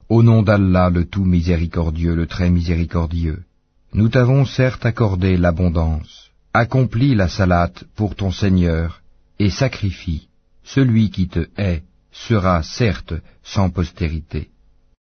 Au nom d'Allah, le tout miséricordieux, le très miséricordieux, nous t'avons certes accordé l'abondance. Accomplis la salate pour ton Seigneur et sacrifie. Celui qui te hait sera certes sans postérité.